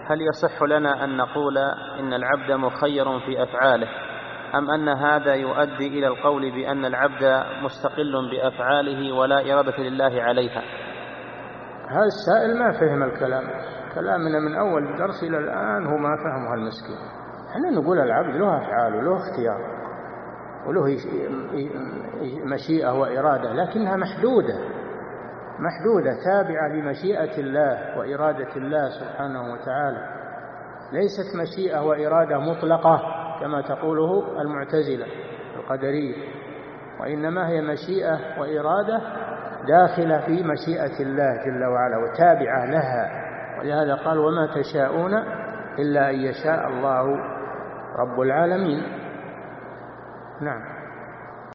هل يصح لنا أن نقول إن العبد مخير في أفعاله، أم أن هذا يؤدي إلى القول بأن العبد مستقل بأفعاله ولا إرادة لله عليها؟ هذا السائل ما فهم الكلام، كلامنا من أول الدرس إلى الآن هو ما فهمها المسكين. احنا نقول العبد له أفعال وله اختيار وله مشيئة وإرادة، لكنها محدودة تابعة لمشيئة الله وإرادة الله سبحانه وتعالى، ليست مشيئة وإرادة مطلقة كما تقوله المعتزلة القدرية، وإنما هي مشيئة وإرادة داخلة في مشيئة الله جل وعلا وتابعة لها. ولهذا قال: وما تشاءون إلا أن يشاء الله رب العالمين. نعم.